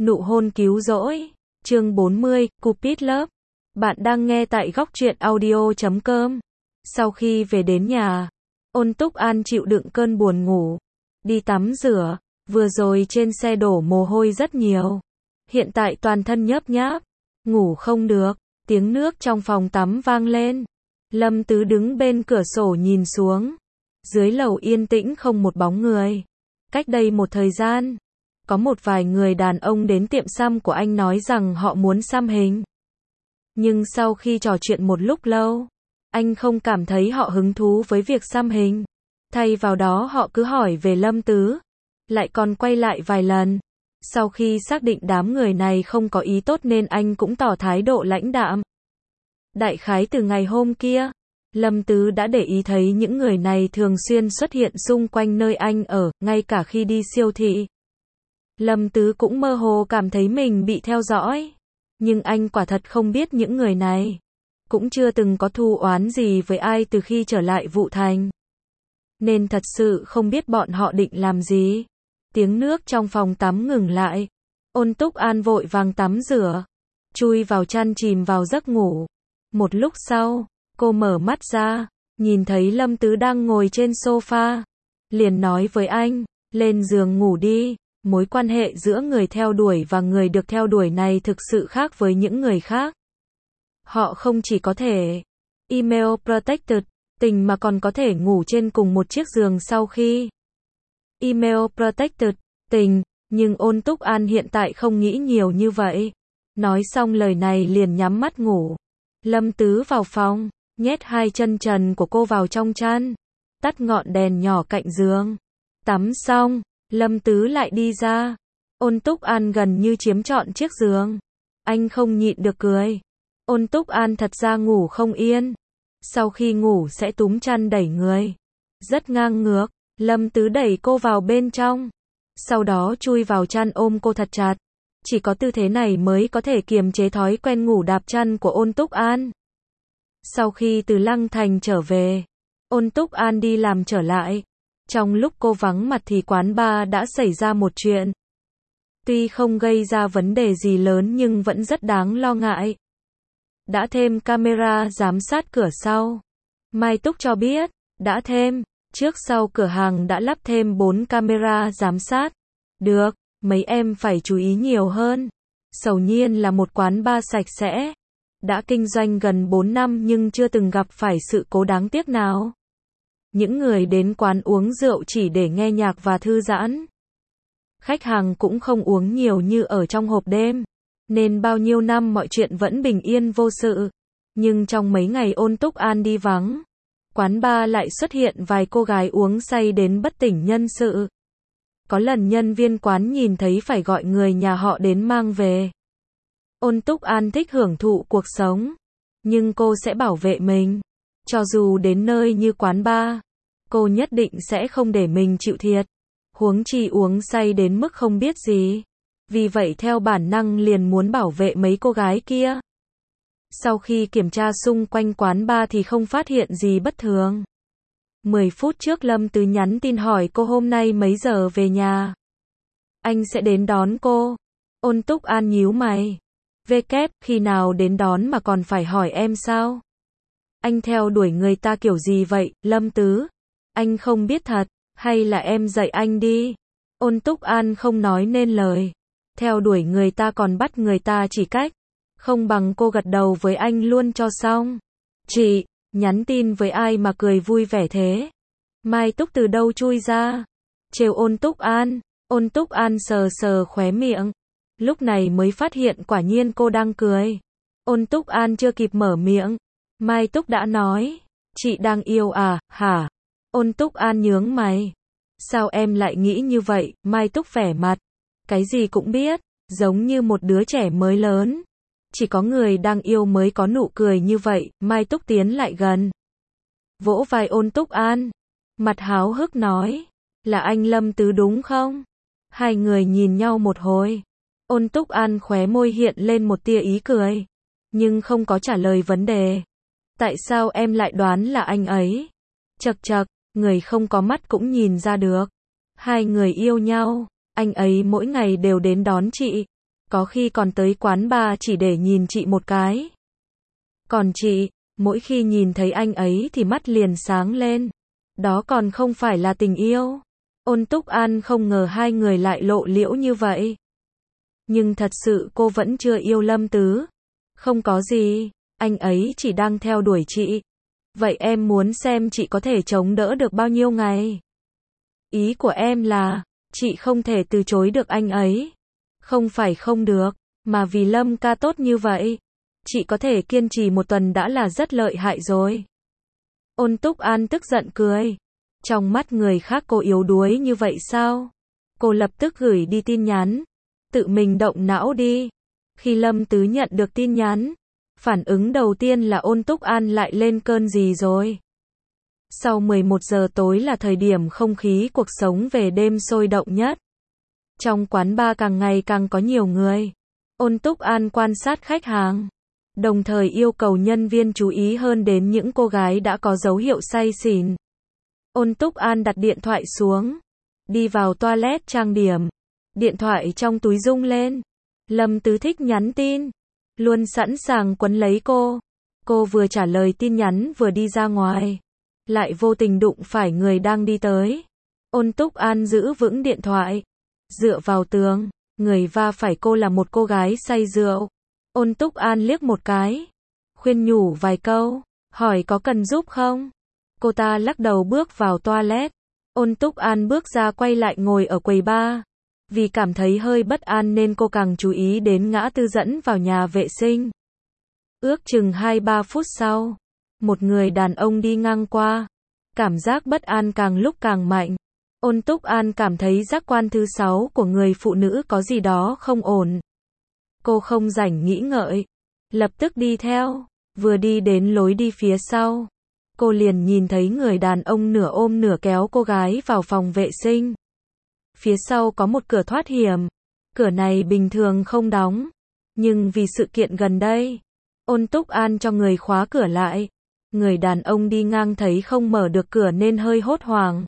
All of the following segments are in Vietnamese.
Nụ hôn cứu rỗi. Chương 40, Cupid Love. Bạn đang nghe tại góc truyện audio.com. Sau khi về đến nhà, Ôn Túc An chịu đựng cơn buồn ngủ, đi tắm rửa, vừa rồi trên xe đổ mồ hôi rất nhiều. Hiện tại toàn thân nhớp nháp, ngủ không được, tiếng nước trong phòng tắm vang lên. Lâm Tứ đứng bên cửa sổ nhìn xuống. Dưới lầu yên tĩnh không một bóng người. Cách đây một thời gian, có một vài người đàn ông đến tiệm xăm của anh nói rằng họ muốn xăm hình. Nhưng sau khi trò chuyện một lúc lâu, anh không cảm thấy họ hứng thú với việc xăm hình. Thay vào đó họ cứ hỏi về Lâm Tứ, lại còn quay lại vài lần. Sau khi xác định đám người này không có ý tốt nên anh cũng tỏ thái độ lãnh đạm. Đại khái từ ngày hôm kia, Lâm Tứ đã để ý thấy những người này thường xuyên xuất hiện xung quanh nơi anh ở, ngay cả khi đi siêu thị. Lâm Tứ cũng mơ hồ cảm thấy mình bị theo dõi. Nhưng anh quả thật không biết những người này. Cũng chưa từng có thù oán gì với ai từ khi trở lại Vũ Thành. Nên thật sự không biết bọn họ định làm gì. Tiếng nước trong phòng tắm ngừng lại. Ôn Túc An vội vàng tắm rửa, chui vào chăn chìm vào giấc ngủ. Một lúc sau, cô mở mắt ra, nhìn thấy Lâm Tứ đang ngồi trên sofa. Liền nói với anh, lên giường ngủ đi. Mối quan hệ giữa người theo đuổi và người được theo đuổi này thực sự khác với những người khác. Họ không chỉ có thể email protected tình mà còn có thể ngủ trên cùng một chiếc giường sau khi email protected tình, nhưng Ôn Túc An hiện tại không nghĩ nhiều như vậy. Nói xong lời này liền nhắm mắt ngủ. Lâm Tứ vào phòng, nhét hai chân trần của cô vào trong chăn, tắt ngọn đèn nhỏ cạnh giường. Tắm xong, Lâm Tứ lại đi ra. Ôn Túc An gần như chiếm trọn chiếc giường. Anh không nhịn được cười. Ôn Túc An thật ra ngủ không yên. Sau khi ngủ sẽ túm chăn đẩy người. Rất ngang ngược, Lâm Tứ đẩy cô vào bên trong. Sau đó chui vào chăn ôm cô thật chặt. Chỉ có tư thế này mới có thể kiềm chế thói quen ngủ đạp chăn của Ôn Túc An. Sau khi từ Lăng Thành trở về, Ôn Túc An đi làm trở lại. Trong lúc cô vắng mặt thì quán bar đã xảy ra một chuyện. Tuy không gây ra vấn đề gì lớn nhưng vẫn rất đáng lo ngại. Đã thêm camera giám sát cửa sau. Mai Túc cho biết, đã thêm, trước sau cửa hàng đã lắp thêm 4 camera giám sát. Được, mấy em phải chú ý nhiều hơn. Sầu Nhiên là một quán bar sạch sẽ. Đã kinh doanh gần 4 năm nhưng chưa từng gặp phải sự cố đáng tiếc nào. Những người đến quán uống rượu chỉ để nghe nhạc và thư giãn. Khách hàng cũng không uống nhiều như ở trong hộp đêm. Nên bao nhiêu năm mọi chuyện vẫn bình yên vô sự. Nhưng trong mấy ngày Ôn Túc An đi vắng, quán bar lại xuất hiện vài cô gái uống say đến bất tỉnh nhân sự. Có lần nhân viên quán nhìn thấy phải gọi người nhà họ đến mang về. Ôn Túc An thích hưởng thụ cuộc sống, nhưng cô sẽ bảo vệ mình. Cho dù đến nơi như quán bar, cô nhất định sẽ không để mình chịu thiệt. Huống chi uống say đến mức không biết gì. Vì vậy theo bản năng liền muốn bảo vệ mấy cô gái kia. Sau khi kiểm tra xung quanh quán bar thì không phát hiện gì bất thường. 10 phút trước Lâm Tứ nhắn tin hỏi cô hôm nay mấy giờ về nhà. Anh sẽ đến đón cô. Ôn Túc An nhíu mày. Khi nào đến đón mà còn phải hỏi em sao? Anh theo đuổi người ta kiểu gì vậy, Lâm Tứ? Anh không biết thật, hay là em dạy anh đi? Ôn Túc An không nói nên lời. Theo đuổi người ta còn bắt người ta chỉ cách. Không bằng cô gật đầu với anh luôn cho xong. Chị, nhắn tin với ai mà cười vui vẻ thế? Mai Túc từ đâu chui ra? Trêu Ôn Túc An. Ôn Túc An sờ sờ khóe miệng. Lúc này mới phát hiện quả nhiên cô đang cười. Ôn Túc An chưa kịp mở miệng, Mai Túc đã nói, chị đang yêu à, hả? Ôn Túc An nhướng mày. Sao em lại nghĩ như vậy? Mai Túc vẻ mặt cái gì cũng biết, giống như một đứa trẻ mới lớn. Chỉ có người đang yêu mới có nụ cười như vậy. Mai Túc tiến lại gần, vỗ vai Ôn Túc An, mặt háo hức nói, là anh Lâm Tứ đúng không? Hai người nhìn nhau một hồi. Ôn Túc An khóe môi hiện lên một tia ý cười, nhưng không có trả lời vấn đề. Tại sao em lại đoán là anh ấy? Chậc chậc, người không có mắt cũng nhìn ra được. Hai người yêu nhau, anh ấy mỗi ngày đều đến đón chị. có khi còn tới quán bar chỉ để nhìn chị một cái. Còn chị, mỗi khi nhìn thấy anh ấy thì mắt liền sáng lên. Đó còn không phải là tình yêu. Ôn Túc An không ngờ hai người lại lộ liễu như vậy. Nhưng thật sự cô vẫn chưa yêu Lâm Tứ. Không có gì, anh ấy chỉ đang theo đuổi chị. Vậy em muốn xem chị có thể chống đỡ được bao nhiêu ngày? Ý của em là, chị không thể từ chối được anh ấy. Không phải không được, mà vì Lâm ca tốt như vậy. Chị có thể kiên trì một tuần đã là rất lợi hại rồi. Ôn Túc An tức giận cười. Trong mắt người khác cô yếu đuối như vậy sao? Cô lập tức gửi đi tin nhắn. Tự mình động não đi. Khi Lâm Tứ nhận được tin nhắn, phản ứng đầu tiên là Ôn Túc An lại lên cơn gì rồi. Sau 11 giờ tối là thời điểm không khí cuộc sống về đêm sôi động nhất. Trong quán bar càng ngày càng có nhiều người. Ôn Túc An quan sát khách hàng, đồng thời yêu cầu nhân viên chú ý hơn đến những cô gái đã có dấu hiệu say xỉn. Ôn Túc An đặt điện thoại xuống, đi vào toilet trang điểm. Điện thoại trong túi rung lên. Lâm Tứ thích nhắn tin, luôn sẵn sàng quấn lấy cô. Cô vừa trả lời tin nhắn vừa đi ra ngoài, lại vô tình đụng phải người đang đi tới. Ôn Túc An giữ vững điện thoại, dựa vào tường, người va phải cô là một cô gái say rượu. Ôn Túc An liếc một cái, khuyên nhủ vài câu, hỏi có cần giúp không? Cô ta lắc đầu bước vào toilet. Ôn Túc An bước ra quay lại ngồi ở quầy bar. Vì cảm thấy hơi bất an nên cô càng chú ý đến ngã tư dẫn vào nhà vệ sinh. Ước chừng 2-3 phút sau, một người đàn ông đi ngang qua. Cảm giác bất an càng lúc càng mạnh. Ôn Túc An cảm thấy giác quan thứ 6 của người phụ nữ có gì đó không ổn. Cô không rảnh nghĩ ngợi, lập tức đi theo. Vừa đi đến lối đi phía sau, cô liền nhìn thấy người đàn ông nửa ôm nửa kéo cô gái vào phòng vệ sinh. Phía sau có một cửa thoát hiểm. Cửa này bình thường không đóng, nhưng vì sự kiện gần đây, Ôn Túc An cho người khóa cửa lại. Người đàn ông đi ngang thấy không mở được cửa nên hơi hốt hoảng.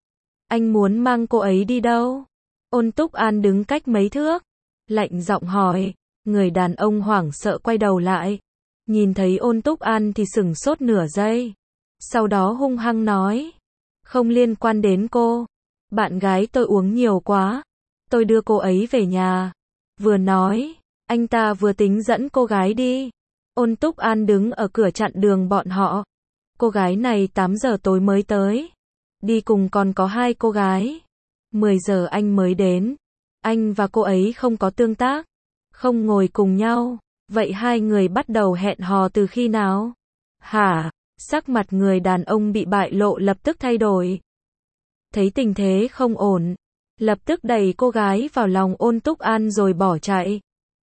Anh muốn mang cô ấy đi đâu? Ôn Túc An đứng cách mấy thước, lạnh giọng hỏi. Người đàn ông hoảng sợ quay đầu lại, nhìn thấy Ôn Túc An thì sửng sốt nửa giây. Sau đó hung hăng nói, không liên quan đến cô. Bạn gái tôi uống nhiều quá, tôi đưa cô ấy về nhà. Vừa nói, anh ta vừa tính dẫn cô gái đi. Ôn Túc An đứng ở cửa chặn đường bọn họ. Cô gái này 8 giờ tối mới tới. Đi cùng còn có 2 cô gái. 10 giờ anh mới đến. Anh và cô ấy không có tương tác, không ngồi cùng nhau. Vậy hai người bắt đầu hẹn hò từ khi nào? Hả? Sắc mặt người đàn ông bị bại lộ lập tức thay đổi. Thấy tình thế không ổn, lập tức đẩy cô gái vào lòng Ôn Túc An rồi bỏ chạy.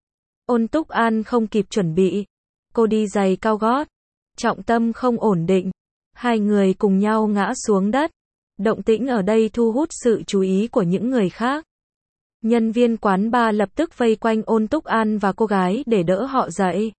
Ôn Túc An không kịp chuẩn bị. Cô đi giày cao gót, trọng tâm không ổn định. Hai người cùng nhau ngã xuống đất. Động tĩnh ở đây thu hút sự chú ý của những người khác. Nhân viên quán bar lập tức vây quanh Ôn Túc An và cô gái để đỡ họ dậy.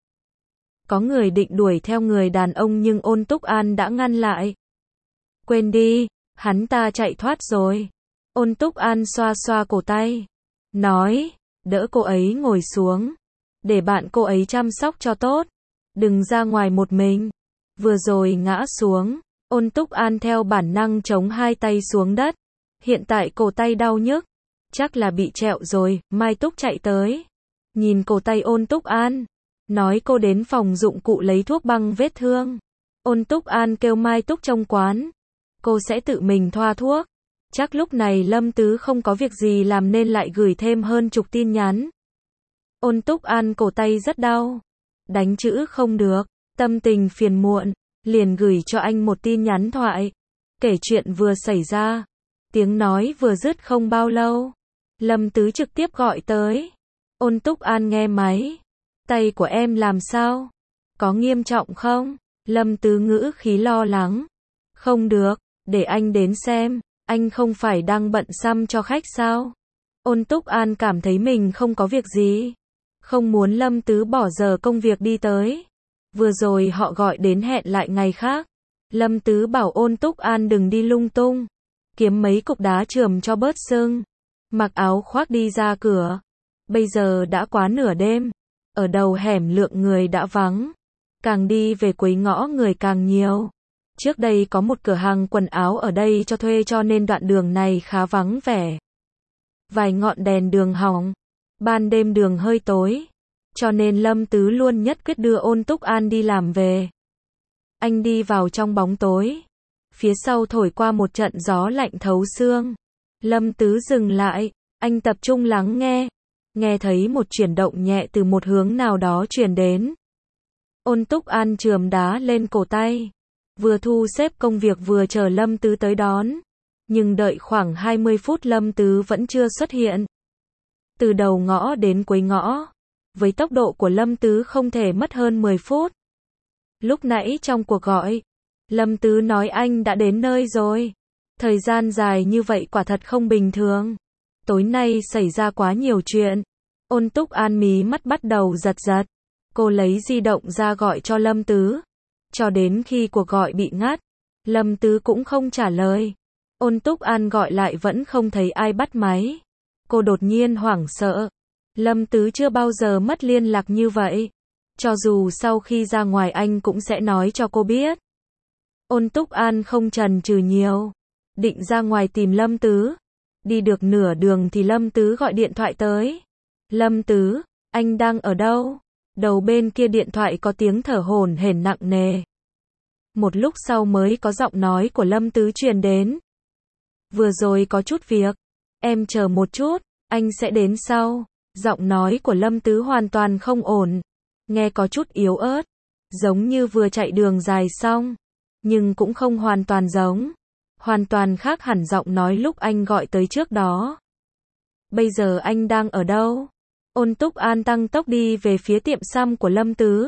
Có người định đuổi theo người đàn ông nhưng Ôn Túc An đã ngăn lại. Quên đi, hắn ta chạy thoát rồi. Ôn Túc An xoa xoa cổ tay, nói, đỡ cô ấy ngồi xuống, để bạn cô ấy chăm sóc cho tốt, đừng ra ngoài một mình. Vừa rồi ngã xuống, Ôn Túc An theo bản năng chống hai tay xuống đất. Hiện tại cổ tay đau nhức, chắc là bị trẹo rồi. Mai Túc chạy tới, nhìn cổ tay Ôn Túc An, nói cô đến phòng dụng cụ lấy thuốc băng vết thương. Ôn Túc An kêu Mai Túc trong quán, cô sẽ tự mình thoa thuốc. Chắc lúc này Lâm Tứ không có việc gì làm nên lại gửi thêm hơn chục tin nhắn. Ôn Túc An cổ tay rất đau, đánh chữ không được, tâm tình phiền muộn, liền gửi cho anh một tin nhắn thoại, kể chuyện vừa xảy ra. Tiếng nói vừa dứt không bao lâu, Lâm Tứ trực tiếp gọi tới. Ôn Túc An nghe máy, tay của em làm sao? Có nghiêm trọng không? Lâm Tứ ngữ khí lo lắng. Không được, để anh đến xem, anh không phải đang bận xăm cho khách sao? Ôn Túc An cảm thấy mình không có việc gì, không muốn Lâm Tứ bỏ giờ công việc đi tới. Vừa rồi họ gọi đến hẹn lại ngày khác. Lâm Tứ bảo Ôn Túc An đừng đi lung tung, kiếm mấy cục đá chườm cho bớt sưng, mặc áo khoác đi ra cửa. Bây giờ đã quá nửa đêm. Ở đầu hẻm lượng người đã vắng. Càng đi về cuối ngõ người càng nhiều. Trước đây có một cửa hàng quần áo ở đây cho thuê cho nên đoạn đường này khá vắng vẻ. Vài ngọn đèn đường hỏng. Ban đêm đường hơi tối. Cho nên Lâm Tứ luôn nhất quyết đưa Ôn Túc An đi làm về. Anh đi vào trong bóng tối. Phía sau thổi qua một trận gió lạnh thấu xương. Lâm Tứ dừng lại. Anh tập trung lắng nghe. Nghe thấy một chuyển động nhẹ từ một hướng nào đó truyền đến. Ôn Túc An chườm đá lên cổ tay. Vừa thu xếp công việc vừa chờ Lâm Tứ tới đón. Nhưng đợi khoảng 20 phút Lâm Tứ vẫn chưa xuất hiện. Từ đầu ngõ đến cuối ngõ. Với tốc độ của Lâm Tứ không thể mất hơn 10 phút. Lúc nãy trong cuộc gọi, Lâm Tứ nói anh đã đến nơi rồi. Thời gian dài như vậy quả thật không bình thường. Tối nay xảy ra quá nhiều chuyện. Ôn Túc An mí mắt bắt đầu giật giật. Cô lấy di động ra gọi cho Lâm Tứ. Cho đến khi cuộc gọi bị ngắt, Lâm Tứ cũng không trả lời. Ôn Túc An gọi lại vẫn không thấy ai bắt máy. Cô đột nhiên hoảng sợ. Lâm Tứ chưa bao giờ mất liên lạc như vậy. Cho dù sau khi ra ngoài anh cũng sẽ nói cho cô biết. Ôn Túc An không chần chừ nhiều. Định ra ngoài tìm Lâm Tứ. Đi được nửa đường thì Lâm Tứ gọi điện thoại tới. Lâm Tứ, anh đang ở đâu? Đầu bên kia điện thoại có tiếng thở hổn hển nặng nề. Một lúc sau mới có giọng nói của Lâm Tứ truyền đến. Vừa rồi có chút việc. Em chờ một chút, anh sẽ đến sau. Giọng nói của Lâm Tứ hoàn toàn không ổn. Nghe có chút yếu ớt. Giống như vừa chạy đường dài xong. Nhưng cũng không hoàn toàn giống. Hoàn toàn khác hẳn giọng nói lúc anh gọi tới trước đó. Bây giờ anh đang ở đâu? Ôn Túc An tăng tốc đi về phía tiệm xăm của Lâm Tứ.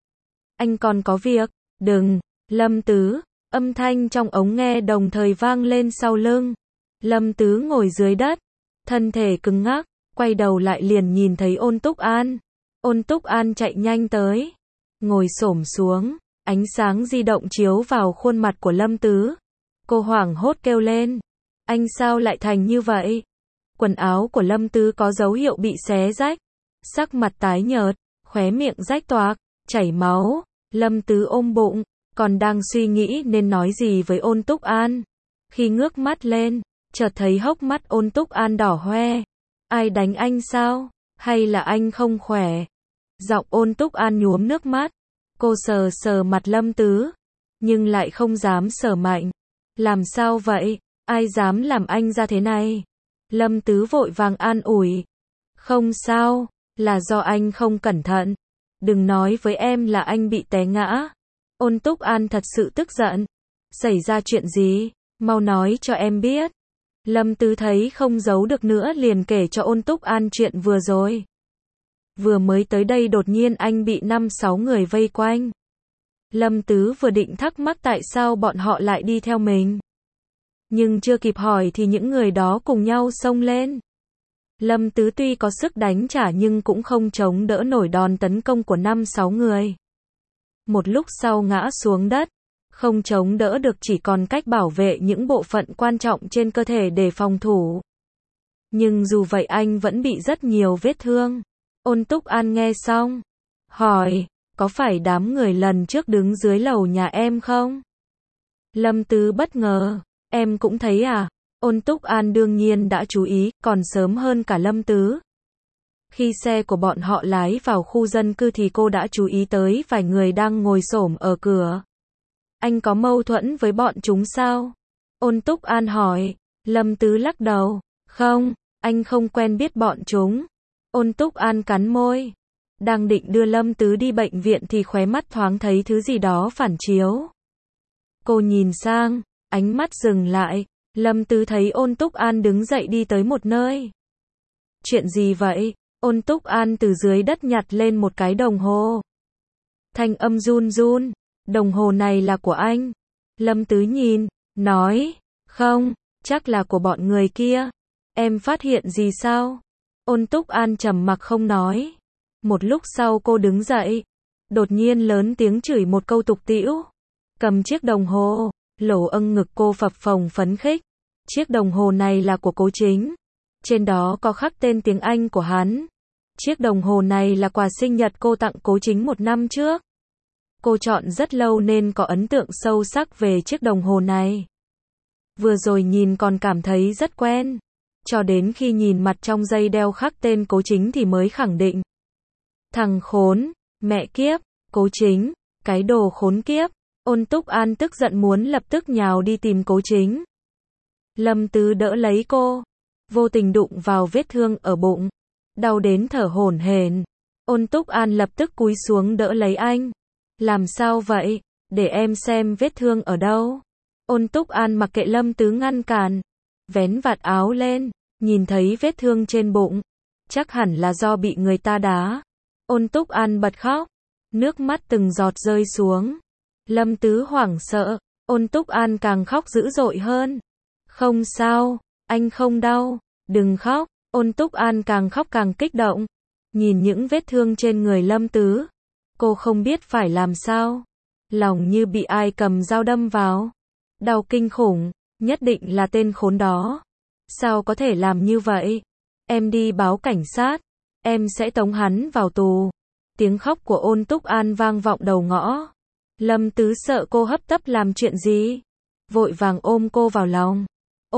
Anh còn có việc. Đừng, Lâm Tứ. Âm thanh trong ống nghe đồng thời vang lên sau lưng. Lâm Tứ ngồi dưới đất. Thân thể cứng ngắc. Quay đầu lại liền nhìn thấy Ôn Túc An. Ôn Túc An chạy nhanh tới. Ngồi xổm xuống. Ánh sáng di động chiếu vào khuôn mặt của Lâm Tứ. Cô hoảng hốt kêu lên. Anh sao lại thành như vậy? Quần áo của Lâm Tứ có dấu hiệu bị xé rách. Sắc mặt tái nhợt. Khóe miệng rách toạc. Chảy máu. Lâm Tứ ôm bụng. Còn đang suy nghĩ nên nói gì với Ôn Túc An. Khi ngước mắt lên. Chợt thấy hốc mắt Ôn Túc An đỏ hoe. Ai đánh anh sao? Hay là anh không khỏe? Giọng Ôn Túc An nhuốm nước mắt. Cô sờ sờ mặt Lâm Tứ. Nhưng lại không dám sờ mạnh. Làm sao vậy? Ai dám làm anh ra thế này? Lâm Tứ vội vàng an ủi. Không sao, là do anh không cẩn thận. Đừng nói với em là anh bị té ngã. Ôn Túc An thật sự tức giận. Xảy ra chuyện gì? Mau nói cho em biết. Lâm Tứ thấy không giấu được nữa liền kể cho Ôn Túc An chuyện vừa rồi. Vừa mới tới đây đột nhiên anh bị 5-6 người vây quanh. Lâm Tứ vừa định thắc mắc tại sao bọn họ lại đi theo mình. Nhưng chưa kịp hỏi thì những người đó cùng nhau xông lên. Lâm Tứ tuy có sức đánh trả nhưng cũng không chống đỡ nổi đòn tấn công của 5-6 người. Một lúc sau ngã xuống đất. Không chống đỡ được chỉ còn cách bảo vệ những bộ phận quan trọng trên cơ thể để phòng thủ. Nhưng dù vậy anh vẫn bị rất nhiều vết thương. Ôn Túc An nghe xong. Hỏi, có phải đám người lần trước đứng dưới lầu nhà em không? Lâm Tứ bất ngờ. Em cũng thấy à? Ôn Túc An đương nhiên đã chú ý, còn sớm hơn cả Lâm Tứ. Khi xe của bọn họ lái vào khu dân cư thì cô đã chú ý tới vài người đang ngồi xổm ở cửa. Anh có mâu thuẫn với bọn chúng sao? Ôn Túc An hỏi. Lâm Tứ lắc đầu. Không, anh không quen biết bọn chúng. Ôn Túc An cắn môi. Đang định đưa Lâm Tứ đi bệnh viện thì khóe mắt thoáng thấy thứ gì đó phản chiếu. Cô nhìn sang, ánh mắt dừng lại. Lâm Tứ thấy Ôn Túc An đứng dậy đi tới một nơi. Chuyện gì vậy? Ôn Túc An từ dưới đất nhặt lên một cái đồng hồ. Thanh âm run run. Đồng hồ này là của anh. Lâm Tứ nhìn, nói. Không, chắc là của bọn người kia. Em phát hiện gì sao? Ôn Túc An trầm mặc không nói. Một lúc sau cô đứng dậy. Đột nhiên lớn tiếng chửi một câu tục tĩu. Cầm chiếc đồng hồ. Lỗ âng ngực cô phập phồng phấn khích. Chiếc đồng hồ này là của Cố Chính. Trên đó có khắc tên tiếng Anh của hắn. Chiếc đồng hồ này là quà sinh nhật cô tặng Cố Chính 1 năm trước. Cô chọn rất lâu nên có ấn tượng sâu sắc về chiếc đồng hồ này. Vừa rồi nhìn còn cảm thấy rất quen. Cho đến khi nhìn mặt trong dây đeo khắc tên Cố Chính thì mới khẳng định. Thằng khốn, mẹ kiếp, Cố Chính, cái đồ khốn kiếp. Ôn Túc An tức giận muốn lập tức nhào đi tìm Cố Chính. Lâm Tứ đỡ lấy cô, vô tình đụng vào vết thương ở bụng, đau đến thở hổn hển. Ôn Túc An lập tức cúi xuống đỡ lấy anh. Làm sao vậy? Để em xem vết thương ở đâu. Ôn Túc An mặc kệ Lâm Tứ ngăn cản, vén vạt áo lên, nhìn thấy vết thương trên bụng, chắc hẳn là do bị người ta đá. Ôn Túc An bật khóc, nước mắt từng giọt rơi xuống. Lâm Tứ hoảng sợ, Ôn Túc An càng khóc dữ dội hơn. Không sao, anh không đau, đừng khóc. Ôn Túc An càng khóc càng kích động, nhìn những vết thương trên người Lâm Tứ, cô không biết phải làm sao, lòng như bị ai cầm dao đâm vào, đau kinh khủng, nhất định là tên khốn đó, sao có thể làm như vậy, em đi báo cảnh sát, em sẽ tống hắn vào tù. Tiếng khóc của Ôn Túc An vang vọng đầu ngõ. Lâm Tứ sợ cô hấp tấp làm chuyện gì, vội vàng ôm cô vào lòng.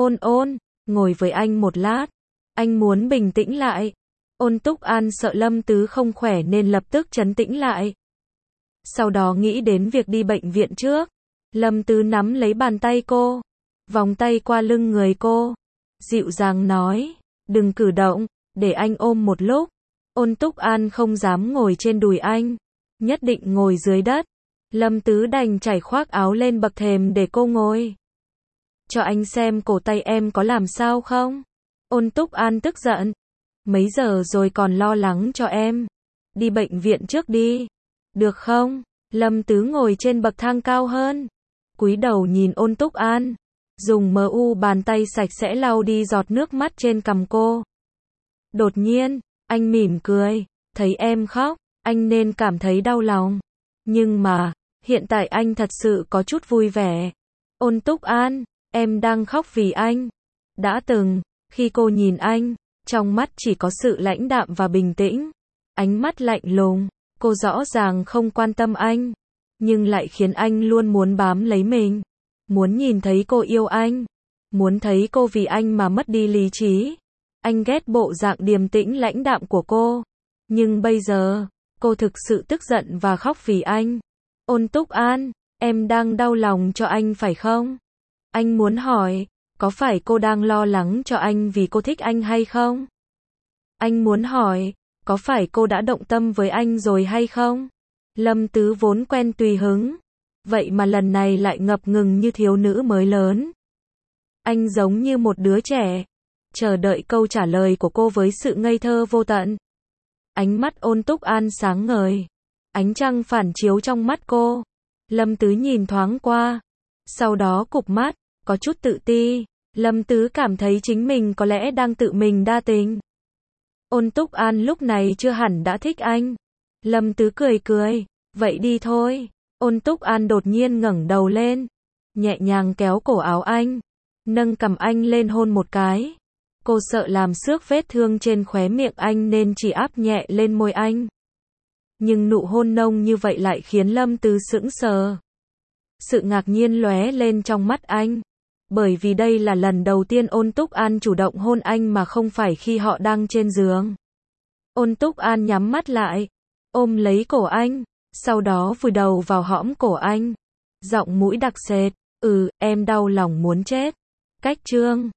Ôn, ngồi với anh một lát, anh muốn bình tĩnh lại. Ôn Túc An sợ Lâm Tứ không khỏe nên lập tức trấn tĩnh lại. Sau đó nghĩ đến việc đi bệnh viện trước. Lâm Tứ nắm lấy bàn tay cô, vòng tay qua lưng người cô, dịu dàng nói, đừng cử động, để anh ôm một lúc. Ôn Túc An không dám ngồi trên đùi anh, nhất định ngồi dưới đất. Lâm Tứ đành trải khoác áo lên bậc thềm để cô ngồi. Cho anh xem cổ tay em có làm sao không? Ôn Túc An tức giận. Mấy giờ rồi còn lo lắng cho em. Đi bệnh viện trước đi. Được không? Lâm Tứ ngồi trên bậc thang cao hơn, cúi đầu nhìn Ôn Túc An, dùng bàn tay sạch sẽ lau đi giọt nước mắt trên cằm cô. Đột nhiên, anh mỉm cười, thấy em khóc, anh nên cảm thấy đau lòng. Nhưng mà, hiện tại anh thật sự có chút vui vẻ. Ôn Túc An, em đang khóc vì anh. Đã từng, khi cô nhìn anh, trong mắt chỉ có sự lãnh đạm và bình tĩnh. Ánh mắt lạnh lùng, cô rõ ràng không quan tâm anh, nhưng lại khiến anh luôn muốn bám lấy mình. Muốn nhìn thấy cô yêu anh, muốn thấy cô vì anh mà mất đi lý trí. Anh ghét bộ dạng điềm tĩnh lãnh đạm của cô. Nhưng bây giờ, cô thực sự tức giận và khóc vì anh. Ôn Túc An, em đang đau lòng cho anh phải không? Anh muốn hỏi, có phải cô đang lo lắng cho anh vì cô thích anh hay không? Anh muốn hỏi, có phải cô đã động tâm với anh rồi hay không? Lâm Tứ vốn quen tùy hứng, vậy mà lần này lại ngập ngừng như thiếu nữ mới lớn. Anh giống như một đứa trẻ, chờ đợi câu trả lời của cô với sự ngây thơ vô tận. Ánh mắt Ôn Túc An sáng ngời, ánh trăng phản chiếu trong mắt cô. Lâm Tứ nhìn thoáng qua, sau đó cụp mắt, có chút tự ti. Lâm Tứ cảm thấy chính mình có lẽ đang tự mình đa tình. Ôn Túc An lúc này chưa hẳn đã thích anh. Lâm Tứ cười, vậy đi thôi. Ôn Túc An đột nhiên ngẩng đầu lên, nhẹ nhàng kéo cổ áo anh, nâng cằm anh lên hôn một cái. Cô sợ làm xước vết thương trên khóe miệng anh nên chỉ áp nhẹ lên môi anh. Nhưng nụ hôn nông như vậy lại khiến Lâm Tứ sững sờ. Sự ngạc nhiên lóe lên trong mắt anh, bởi vì đây là lần đầu tiên Ôn Túc An chủ động hôn anh mà không phải khi họ đang trên giường. Ôn Túc An nhắm mắt lại, ôm lấy cổ anh, sau đó vùi đầu vào hõm cổ anh. Giọng mũi đặc sệt, em đau lòng muốn chết. Cách chương